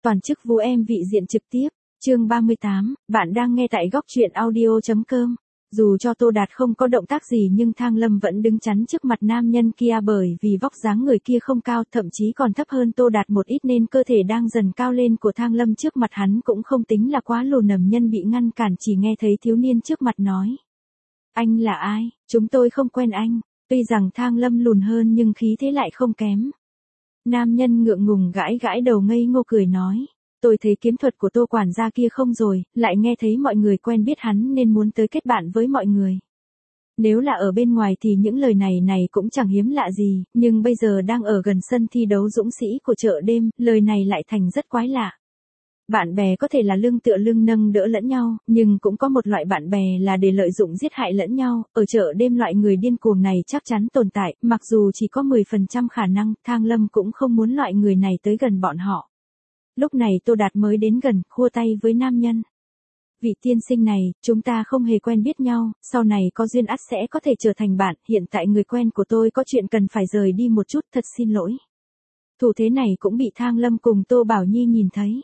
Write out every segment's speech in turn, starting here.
Toàn chức Vũ Em vị diện trực tiếp, chương 38, bạn đang nghe tại góc truyện audio.com. Dù cho Tô Đạt không có động tác gì nhưng Thang Lâm vẫn đứng chắn trước mặt nam nhân kia bởi vì vóc dáng người kia không cao, thậm chí còn thấp hơn Tô Đạt một ít nên cơ thể đang dần cao lên của Thang Lâm trước mặt hắn cũng không tính là quá lùn. Nầm nhân bị ngăn cản, chỉ nghe thấy thiếu niên trước mặt nói. Anh là ai? Chúng tôi không quen anh. Tuy rằng Thang Lâm lùn hơn nhưng khí thế lại không kém. Nam nhân ngượng ngùng gãi gãi đầu ngây ngô cười nói. Tôi thấy kiếm thuật của Tô quản gia kia không rồi, lại nghe thấy mọi người quen biết hắn nên muốn tới kết bạn với mọi người. Nếu là ở bên ngoài thì những lời này cũng chẳng hiếm lạ gì, nhưng bây giờ đang ở gần sân thi đấu dũng sĩ của chợ đêm, lời này lại thành rất quái lạ. Bạn bè có thể là lưng tựa lưng nâng đỡ lẫn nhau, nhưng cũng có một loại bạn bè là để lợi dụng giết hại lẫn nhau. Ở chợ đêm loại người điên cuồng này chắc chắn tồn tại, mặc dù chỉ có 10% khả năng, Thang Lâm cũng không muốn loại người này tới gần bọn họ. Lúc này Tô Đạt mới đến gần, khua tay với nam nhân. Vị tiên sinh này, chúng ta không hề quen biết nhau, sau này có duyên ắt sẽ có thể trở thành bạn, hiện tại người quen của tôi có chuyện cần phải rời đi một chút, thật xin lỗi. Thủ thế này cũng bị Thang Lâm cùng Tô Bảo Nhi nhìn thấy.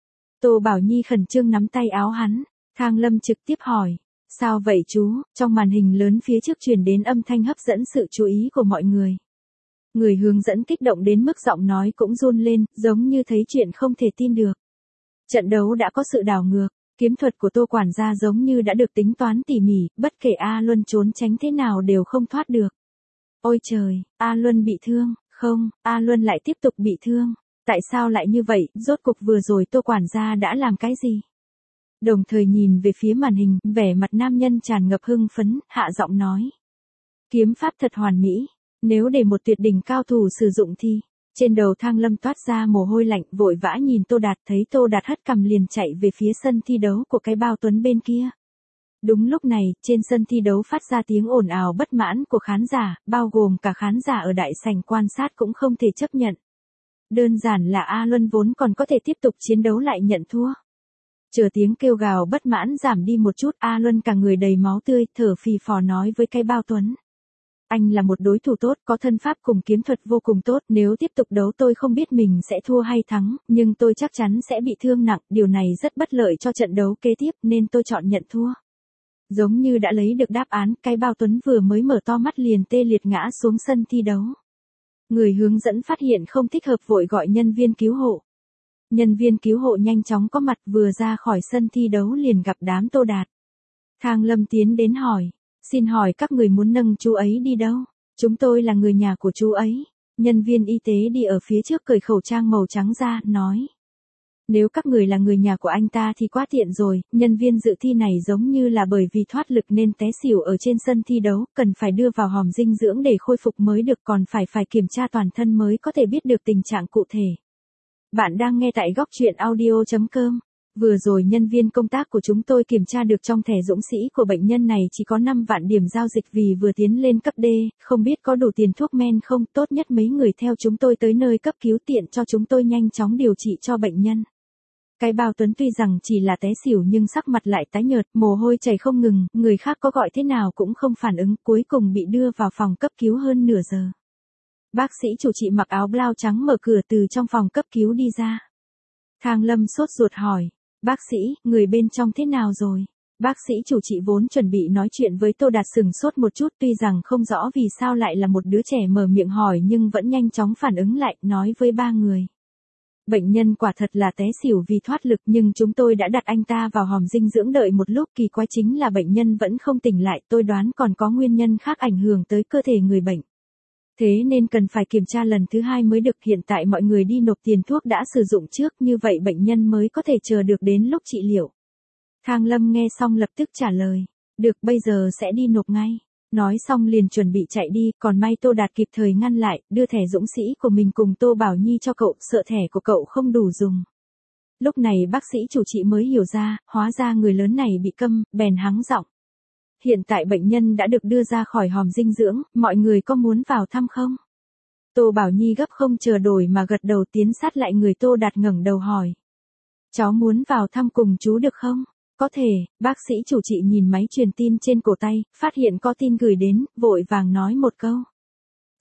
Tô Bảo Nhi khẩn trương nắm tay áo hắn, Thang Lâm trực tiếp hỏi, sao vậy chú? Trong màn hình lớn phía trước truyền đến âm thanh hấp dẫn sự chú ý của mọi người. Người hướng dẫn kích động đến mức giọng nói cũng run lên, giống như thấy chuyện không thể tin được. Trận đấu đã có sự đảo ngược, kiếm thuật của Tô quản gia giống như đã được tính toán tỉ mỉ, bất kể A Luân trốn tránh thế nào đều không thoát được. Ôi trời, A Luân bị thương, không, A Luân lại tiếp tục bị thương. Tại sao lại như vậy, rốt cục vừa rồi Tô quản gia đã làm cái gì? Đồng thời nhìn về phía màn hình, vẻ mặt nam nhân tràn ngập hưng phấn, hạ giọng nói. Kiếm pháp thật hoàn mỹ, nếu để một tuyệt đỉnh cao thủ sử dụng thì... Trên đầu Thang Lâm toát ra mồ hôi lạnh, vội vã nhìn Tô Đạt, thấy Tô Đạt hất cằm liền chạy về phía sân thi đấu của cái bao tuấn bên kia. Đúng lúc này, trên sân thi đấu phát ra tiếng ồn ào bất mãn của khán giả, bao gồm cả khán giả ở đại sảnh quan sát cũng không thể chấp nhận. Đơn giản là A Luân vốn còn có thể tiếp tục chiến đấu lại nhận thua. Chờ tiếng kêu gào bất mãn giảm đi một chút, A Luân cả người đầy máu tươi, thở phì phò nói với cái bao tuấn. Anh là một đối thủ tốt, có thân pháp cùng kiếm thuật vô cùng tốt, nếu tiếp tục đấu tôi không biết mình sẽ thua hay thắng, nhưng tôi chắc chắn sẽ bị thương nặng, điều này rất bất lợi cho trận đấu kế tiếp nên tôi chọn nhận thua. Giống như đã lấy được đáp án, cái bao tuấn vừa mới mở to mắt liền tê liệt ngã xuống sân thi đấu. Người hướng dẫn phát hiện không thích hợp vội gọi nhân viên cứu hộ. Nhân viên cứu hộ nhanh chóng có mặt, vừa ra khỏi sân thi đấu liền gặp đám Tô Đạt. Thang Lâm tiến đến hỏi, xin hỏi các người muốn nâng chú ấy đi đâu? Chúng tôi là người nhà của chú ấy. Nhân viên y tế đi ở phía trước cởi khẩu trang màu trắng ra, nói. Nếu các người là người nhà của anh ta thì quá tiện rồi, nhân viên dự thi này giống như là bởi vì thoát lực nên té xỉu ở trên sân thi đấu, cần phải đưa vào hòm dinh dưỡng để khôi phục mới được, còn phải kiểm tra toàn thân mới có thể biết được tình trạng cụ thể. Bạn đang nghe tại góc truyện audio.com. Vừa rồi nhân viên công tác của chúng tôi kiểm tra được trong thẻ dũng sĩ của bệnh nhân này chỉ có 5 vạn điểm giao dịch vì vừa tiến lên cấp D, không biết có đủ tiền thuốc men không, tốt nhất mấy người theo chúng tôi tới nơi cấp cứu tiện cho chúng tôi nhanh chóng điều trị cho bệnh nhân. Cái bao tuấn tuy rằng chỉ là té xỉu nhưng sắc mặt lại tái nhợt, mồ hôi chảy không ngừng, người khác có gọi thế nào cũng không phản ứng, cuối cùng bị đưa vào phòng cấp cứu hơn nửa giờ. Bác sĩ chủ trị mặc áo blau trắng mở cửa từ trong phòng cấp cứu đi ra. Thang Lâm sốt ruột hỏi. Bác sĩ, người bên trong thế nào rồi? Bác sĩ chủ trị vốn chuẩn bị nói chuyện với Tô Đạt sừng sốt một chút, tuy rằng không rõ vì sao lại là một đứa trẻ mở miệng hỏi nhưng vẫn nhanh chóng phản ứng lại, nói với ba người. Bệnh nhân quả thật là té xỉu vì thoát lực nhưng chúng tôi đã đặt anh ta vào hòm dinh dưỡng đợi một lúc, kỳ quái chính là bệnh nhân vẫn không tỉnh lại, tôi đoán còn có nguyên nhân khác ảnh hưởng tới cơ thể người bệnh. Thế nên cần phải kiểm tra lần thứ 2 mới được, hiện tại mọi người đi nộp tiền thuốc đã sử dụng trước, như vậy bệnh nhân mới có thể chờ được đến lúc trị liệu. Thang Lâm nghe xong lập tức trả lời, được bây giờ sẽ đi nộp ngay. Nói xong liền chuẩn bị chạy đi, còn may Tô Đạt kịp thời ngăn lại, đưa thẻ dũng sĩ của mình cùng Tô Bảo Nhi cho cậu, sợ thẻ của cậu không đủ dùng. Lúc này bác sĩ chủ trị mới hiểu ra, hóa ra người lớn này bị câm, bèn hắng giọng. Hiện tại bệnh nhân đã được đưa ra khỏi hòm dinh dưỡng, mọi người có muốn vào thăm không? Tô Bảo Nhi gấp không chờ đổi mà gật đầu tiến sát lại người Tô Đạt ngẩng đầu hỏi. Cháu muốn vào thăm cùng chú được không? Có thể, bác sĩ chủ trị nhìn máy truyền tin trên cổ tay, phát hiện có tin gửi đến, vội vàng nói một câu.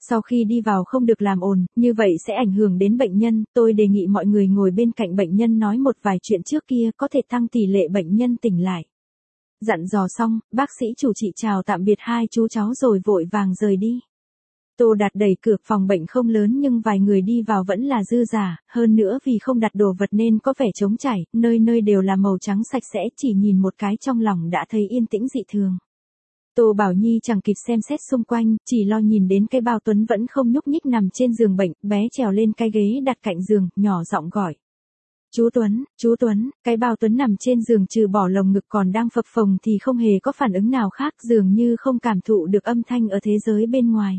Sau khi đi vào không được làm ồn, như vậy sẽ ảnh hưởng đến bệnh nhân, tôi đề nghị mọi người ngồi bên cạnh bệnh nhân nói một vài chuyện trước kia có thể tăng tỷ lệ bệnh nhân tỉnh lại. Dặn dò xong, bác sĩ chủ trị chào tạm biệt hai chú cháu rồi vội vàng rời đi. Tô Đạt đẩy cửa, phòng bệnh không lớn nhưng vài người đi vào vẫn là dư giả, hơn nữa vì không đặt đồ vật nên có vẻ trống trải, nơi nơi đều là màu trắng sạch sẽ, chỉ nhìn một cái trong lòng đã thấy yên tĩnh dị thường. Tô Bảo Nhi chẳng kịp xem xét xung quanh, chỉ lo nhìn đến cái bao Tuấn vẫn không nhúc nhích nằm trên giường bệnh, bé trèo lên cái ghế đặt cạnh giường, nhỏ giọng gọi. Chú Tuấn, cái bao Tuấn nằm trên giường trừ bỏ lồng ngực còn đang phập phồng thì không hề có phản ứng nào khác, dường như không cảm thụ được âm thanh ở thế giới bên ngoài.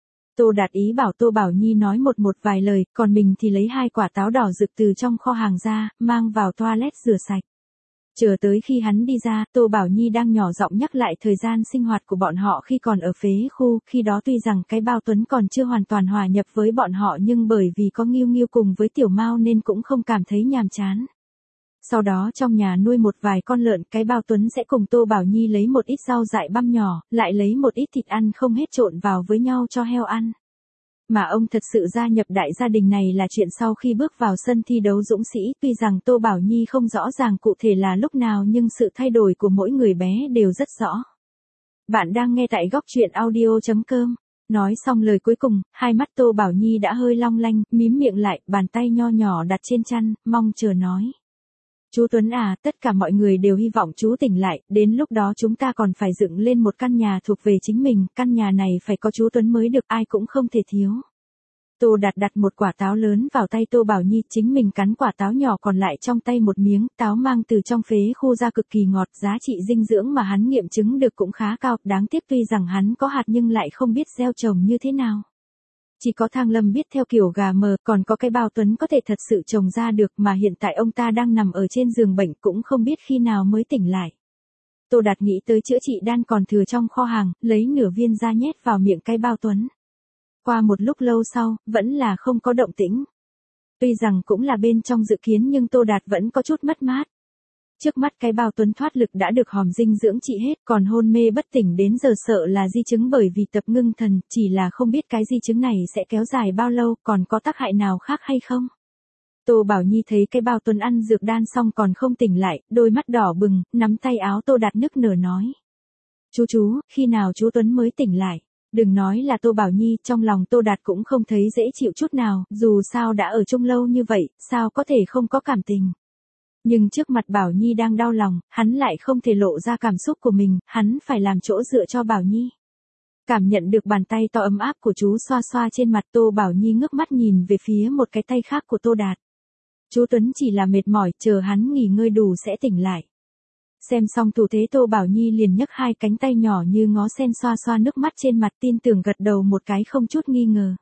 Tô Đạt ý bảo Tô Bảo Nhi nói một vài lời, còn mình thì lấy 2 quả táo đỏ rực từ trong kho hàng ra, mang vào toilet rửa sạch. Chờ tới khi hắn đi ra, Tô Bảo Nhi đang nhỏ giọng nhắc lại thời gian sinh hoạt của bọn họ khi còn ở phế khu, khi đó tuy rằng cái bao Tuấn còn chưa hoàn toàn hòa nhập với bọn họ nhưng bởi vì có Nghiêu Nghiêu cùng với Tiểu Mao nên cũng không cảm thấy nhàm chán. Sau đó trong nhà nuôi một vài con lợn, cái bao Tuấn sẽ cùng Tô Bảo Nhi lấy một ít rau dại băm nhỏ, lại lấy một ít thịt ăn không hết trộn vào với nhau cho heo ăn. Mà ông thật sự gia nhập đại gia đình này là chuyện sau khi bước vào sân thi đấu dũng sĩ, tuy rằng Tô Bảo Nhi không rõ ràng cụ thể là lúc nào nhưng sự thay đổi của mỗi người bé đều rất rõ. Bạn đang nghe tại góc truyện audio.com. Nói xong lời cuối cùng, hai mắt Tô Bảo Nhi đã hơi long lanh, mím miệng lại, bàn tay nho nhỏ đặt trên chăn, mong chờ nói. Chú Tuấn à, tất cả mọi người đều hy vọng chú tỉnh lại, đến lúc đó chúng ta còn phải dựng lên một căn nhà thuộc về chính mình, căn nhà này phải có chú Tuấn mới được, ai cũng không thể thiếu. Tô Đạt đặt một quả táo lớn vào tay Tô Bảo Nhi, chính mình cắn quả táo nhỏ còn lại trong tay một miếng, táo mang từ trong phế khu ra cực kỳ ngọt, giá trị dinh dưỡng mà hắn nghiệm chứng được cũng khá cao, đáng tiếc tuy rằng hắn có hạt nhưng lại không biết gieo trồng như thế nào. Chỉ có Thang Lâm biết theo kiểu gà mờ, còn có cái bao Tuấn có thể thật sự trồng ra được mà hiện tại ông ta đang nằm ở trên giường bệnh cũng không biết khi nào mới tỉnh lại. Tô Đạt nghĩ tới chữa trị đan còn thừa trong kho hàng, lấy nửa viên ra nhét vào miệng cái bao Tuấn. Qua một lúc lâu sau, vẫn là không có động tĩnh. Tuy rằng cũng là bên trong dự kiến nhưng Tô Đạt vẫn có chút mất mát. Trước mắt cái bao Tuấn thoát lực đã được hòm dinh dưỡng trị hết, còn hôn mê bất tỉnh đến giờ sợ là di chứng bởi vì tập ngưng thần, chỉ là không biết cái di chứng này sẽ kéo dài bao lâu, còn có tác hại nào khác hay không. Tô Bảo Nhi thấy cái bao Tuấn ăn dược đan xong còn không tỉnh lại, đôi mắt đỏ bừng, nắm tay áo Tô Đạt nức nở nói. Chú, khi nào chú Tuấn mới tỉnh lại? Đừng nói là Tô Bảo Nhi, trong lòng Tô Đạt cũng không thấy dễ chịu chút nào, dù sao đã ở chung lâu như vậy, sao có thể không có cảm tình. Nhưng trước mặt Bảo Nhi đang đau lòng, hắn lại không thể lộ ra cảm xúc của mình, hắn phải làm chỗ dựa cho Bảo Nhi. Cảm nhận được bàn tay to ấm áp của chú xoa xoa trên mặt, Tô Bảo Nhi ngước mắt nhìn về phía một cái tay khác của Tô Đạt. Chú Tuấn chỉ là mệt mỏi, chờ hắn nghỉ ngơi đủ sẽ tỉnh lại. Xem xong thủ thế Tô Bảo Nhi liền nhấc hai cánh tay nhỏ như ngó sen xoa xoa nước mắt trên mặt, tin tưởng gật đầu một cái không chút nghi ngờ.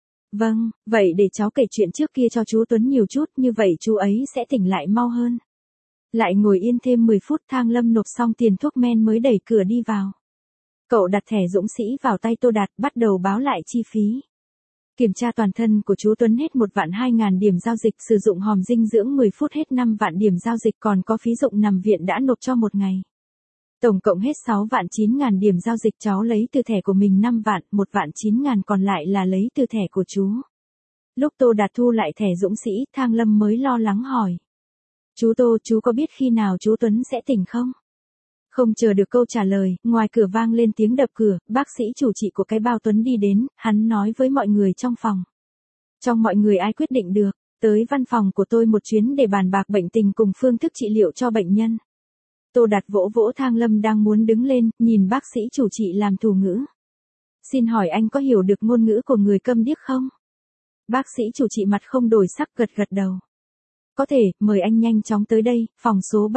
Vâng, vậy để cháu kể chuyện trước kia cho chú Tuấn nhiều chút, như vậy chú ấy sẽ tỉnh lại mau hơn. Lại ngồi yên thêm 10 phút, Thang Lâm nộp xong tiền thuốc men mới đẩy cửa đi vào. Cậu đặt thẻ dũng sĩ vào tay Tô Đạt, bắt đầu báo lại chi phí. Kiểm tra toàn thân của chú Tuấn hết 1.200.000 điểm giao dịch, sử dụng hòm dinh dưỡng 10 phút hết 5 vạn điểm giao dịch, còn có phí dụng nằm viện đã nộp cho một ngày. Tổng cộng hết 6.900.000 điểm giao dịch, cháu lấy từ thẻ của mình 5 vạn, 1.900.000 còn lại là lấy từ thẻ của chú. Lúc Tô Đạt thu lại thẻ dũng sĩ, Thang Lâm mới lo lắng hỏi. Chú Tô, chú có biết khi nào chú Tuấn sẽ tỉnh không? Không chờ được câu trả lời, ngoài cửa vang lên tiếng đập cửa, bác sĩ chủ trị của cái bao Tuấn đi đến, hắn nói với mọi người trong phòng. Trong mọi người ai quyết định được, tới văn phòng của tôi một chuyến để bàn bạc bệnh tình cùng phương thức trị liệu cho bệnh nhân. Tô Đạt vỗ vỗ Thang Lâm đang muốn đứng lên, nhìn bác sĩ chủ trị làm thủ ngữ. Xin hỏi anh có hiểu được ngôn ngữ của người câm điếc không? Bác sĩ chủ trị mặt không đổi sắc gật gật đầu. Có thể, mời anh nhanh chóng tới đây, phòng số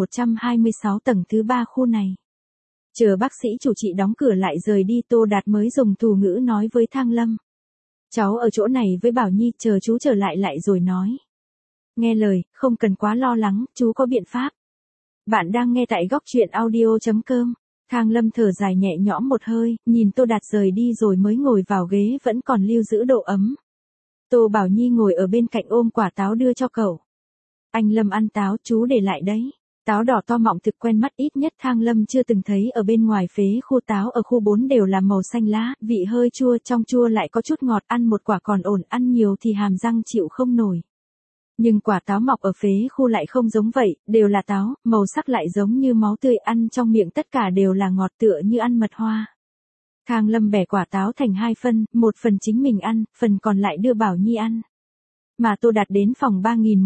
3126 tầng thứ 3 khu này. Chờ bác sĩ chủ trị đóng cửa lại rời đi, Tô Đạt mới dùng thủ ngữ nói với Thang Lâm. Cháu ở chỗ này với Bảo Nhi, chờ chú trở lại rồi nói. Nghe lời, không cần quá lo lắng, chú có biện pháp. Bạn đang nghe tại góc truyện audio.com. Thang Lâm thở dài nhẹ nhõm một hơi, nhìn Tô Đạt rời đi rồi mới ngồi vào ghế vẫn còn lưu giữ độ ấm. Tô Bảo Nhi ngồi ở bên cạnh ôm quả táo đưa cho cậu. Anh Lâm ăn táo, chú để lại đấy. Táo đỏ to mọng thực quen mắt, ít nhất Thang Lâm chưa từng thấy ở bên ngoài phế khu táo ở khu 4 đều là màu xanh lá, vị hơi chua, trong chua lại có chút ngọt, ăn một quả còn ổn, ăn nhiều thì hàm răng chịu không nổi. Nhưng quả táo mọc ở phế khu lại không giống vậy, đều là táo, màu sắc lại giống như máu tươi, ăn trong miệng tất cả đều là ngọt tựa như ăn mật hoa. Thang Lâm bẻ quả táo thành 2 phân, một phần chính mình ăn, phần còn lại đưa Bảo Nhi ăn. Mà Tô Đạt đến phòng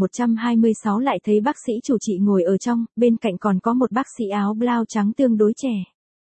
3126 lại thấy bác sĩ chủ trị ngồi ở trong, bên cạnh còn có một bác sĩ áo blau trắng tương đối trẻ.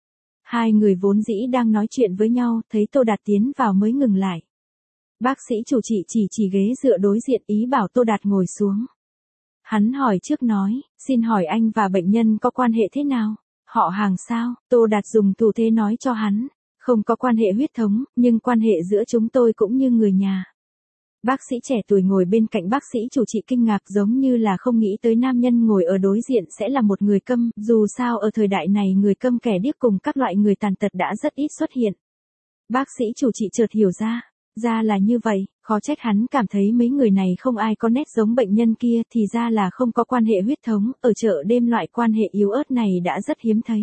Hai người vốn dĩ đang nói chuyện với nhau, thấy Tô Đạt tiến vào mới ngừng lại. Bác sĩ chủ trị chỉ ghế dựa đối diện, ý bảo Tô Đạt ngồi xuống. Hắn hỏi trước nói, xin hỏi anh và bệnh nhân có quan hệ thế nào? Họ hàng sao? Tô Đạt dùng thủ thế nói cho hắn. Không có quan hệ huyết thống, nhưng quan hệ giữa chúng tôi cũng như người nhà. Bác sĩ trẻ tuổi ngồi bên cạnh bác sĩ chủ trị kinh ngạc, giống như là không nghĩ tới nam nhân ngồi ở đối diện sẽ là một người câm, dù sao ở thời đại này người câm kẻ điếc cùng các loại người tàn tật đã rất ít xuất hiện. Bác sĩ chủ trị chợt hiểu ra là như vậy, khó trách hắn cảm thấy mấy người này không ai có nét giống bệnh nhân kia, thì ra là không có quan hệ huyết thống, ở chợ đêm loại quan hệ yếu ớt này đã rất hiếm thấy.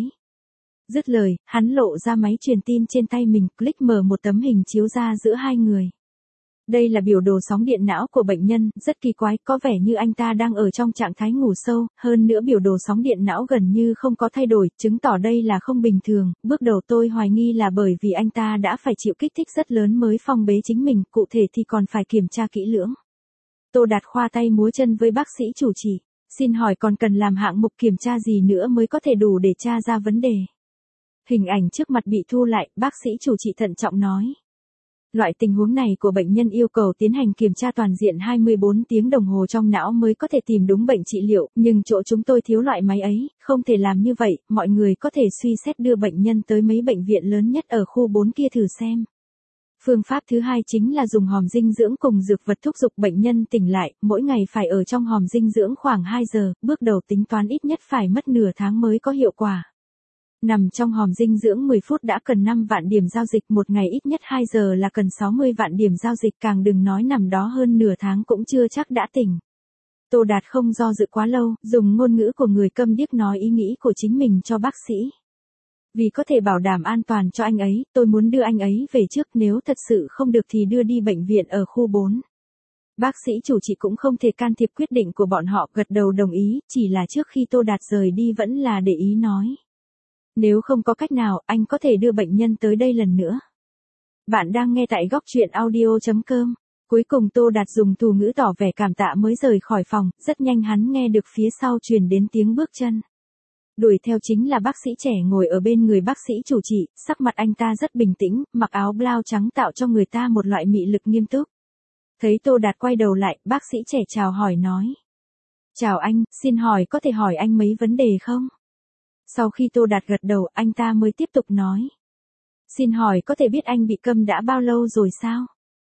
Dứt lời, hắn lộ ra máy truyền tin trên tay mình, click mở một tấm hình chiếu ra giữa hai người. Đây là biểu đồ sóng điện não của bệnh nhân, rất kỳ quái, có vẻ như anh ta đang ở trong trạng thái ngủ sâu, hơn nữa biểu đồ sóng điện não gần như không có thay đổi, chứng tỏ đây là không bình thường. Bước đầu tôi hoài nghi là bởi vì anh ta đã phải chịu kích thích rất lớn mới phong bế chính mình, cụ thể thì còn phải kiểm tra kỹ lưỡng. Tô Đạt khoa tay múa chân với bác sĩ chủ trì, xin hỏi còn cần làm hạng mục kiểm tra gì nữa mới có thể đủ để tra ra vấn đề. Hình ảnh trước mặt bị thu lại, bác sĩ chủ trị thận trọng nói. Loại tình huống này của bệnh nhân yêu cầu tiến hành kiểm tra toàn diện 24 tiếng đồng hồ trong não mới có thể tìm đúng bệnh trị liệu, nhưng chỗ chúng tôi thiếu loại máy ấy, không thể làm như vậy, mọi người có thể suy xét đưa bệnh nhân tới mấy bệnh viện lớn nhất ở khu 4 kia thử xem. Phương pháp thứ hai chính là dùng hòm dinh dưỡng cùng dược vật thúc giục bệnh nhân tỉnh lại, mỗi ngày phải ở trong hòm dinh dưỡng khoảng 2 giờ, bước đầu tính toán ít nhất phải mất nửa tháng mới có hiệu quả. Nằm trong hòm dinh dưỡng 10 phút đã cần 5 vạn điểm giao dịch, một ngày ít nhất 2 giờ là cần 60 vạn điểm giao dịch, càng đừng nói nằm đó hơn nửa tháng cũng chưa chắc đã tỉnh. Tô Đạt không do dự quá lâu, dùng ngôn ngữ của người câm điếc nói ý nghĩ của chính mình cho bác sĩ. Vì có thể bảo đảm an toàn cho anh ấy, tôi muốn đưa anh ấy về trước, nếu thật sự không được thì đưa đi bệnh viện ở khu 4. Bác sĩ chủ trị cũng không thể can thiệp quyết định của bọn họ, gật đầu đồng ý, chỉ là trước khi Tô Đạt rời đi vẫn là để ý nói. Nếu không có cách nào, anh có thể đưa bệnh nhân tới đây lần nữa. Bạn đang nghe tại góc truyện audio.com. Cuối cùng Tô Đạt dùng thủ ngữ tỏ vẻ cảm tạ mới rời khỏi phòng, rất nhanh hắn nghe được phía sau truyền đến tiếng bước chân. Đuổi theo chính là bác sĩ trẻ ngồi ở bên người bác sĩ chủ trị, sắc mặt anh ta rất bình tĩnh, mặc áo blau trắng tạo cho người ta một loại mị lực nghiêm túc. Thấy Tô Đạt quay đầu lại, bác sĩ trẻ chào hỏi nói. Chào anh, xin hỏi có thể hỏi anh mấy vấn đề không? Sau khi Tô Đạt gật đầu, anh ta mới tiếp tục nói. Xin hỏi có thể biết anh bị câm đã bao lâu rồi sao?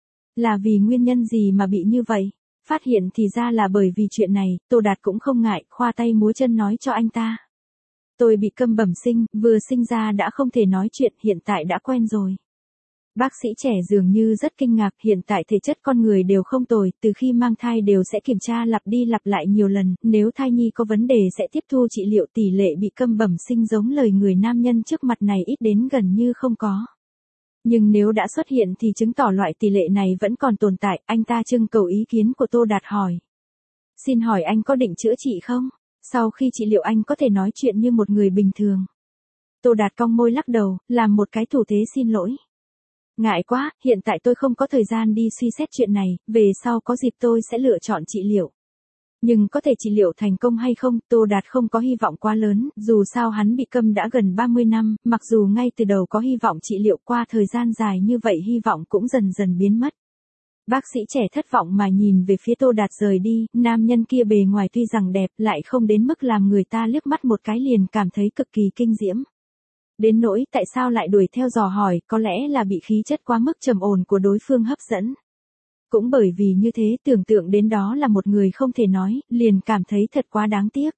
Là vì nguyên nhân gì mà bị như vậy? Phát hiện thì ra là bởi vì chuyện này, Tô Đạt cũng không ngại, khoa tay múa chân nói cho anh ta. Tôi bị câm bẩm sinh, vừa sinh ra đã không thể nói chuyện, hiện tại đã quen rồi. Bác sĩ trẻ dường như rất kinh ngạc, hiện tại thể chất con người đều không tồi, từ khi mang thai đều sẽ kiểm tra lặp đi lặp lại nhiều lần, nếu thai nhi có vấn đề sẽ tiếp thu trị liệu, tỷ lệ bị câm bẩm sinh giống lời người nam nhân trước mặt này ít đến gần như không có. Nhưng nếu đã xuất hiện thì chứng tỏ loại tỷ lệ này vẫn còn tồn tại, anh ta trưng cầu ý kiến của Tô Đạt hỏi. Xin hỏi anh có định chữa trị không? Sau khi trị liệu anh có thể nói chuyện như một người bình thường. Tô Đạt cong môi lắc đầu, làm một cái thủ thế xin lỗi. Ngại quá, hiện tại tôi không có thời gian đi suy xét chuyện này, về sau có dịp tôi sẽ lựa chọn trị liệu. Nhưng có thể trị liệu thành công hay không, Tô Đạt không có hy vọng quá lớn, dù sao hắn bị câm đã gần 30 năm, mặc dù ngay từ đầu có hy vọng trị liệu, qua thời gian dài như vậy hy vọng cũng dần dần biến mất. Bác sĩ trẻ thất vọng mà nhìn về phía Tô Đạt rời đi, nam nhân kia bề ngoài tuy rằng đẹp, lại không đến mức làm người ta liếc mắt một cái liền cảm thấy cực kỳ kinh diễm. Đến nỗi tại sao lại đuổi theo dò hỏi, có lẽ là bị khí chất quá mức trầm ổn của đối phương hấp dẫn. Cũng bởi vì như thế, tưởng tượng đến đó là một người không thể nói, liền cảm thấy thật quá đáng tiếc.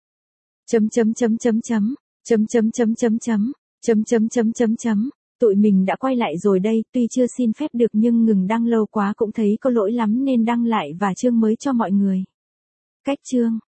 Tụi mình đã quay lại rồi đây, tuy chưa xin phép được nhưng ngừng đăng lâu quá cũng thấy có lỗi lắm nên đăng lại và chương mới cho mọi người. Cách chương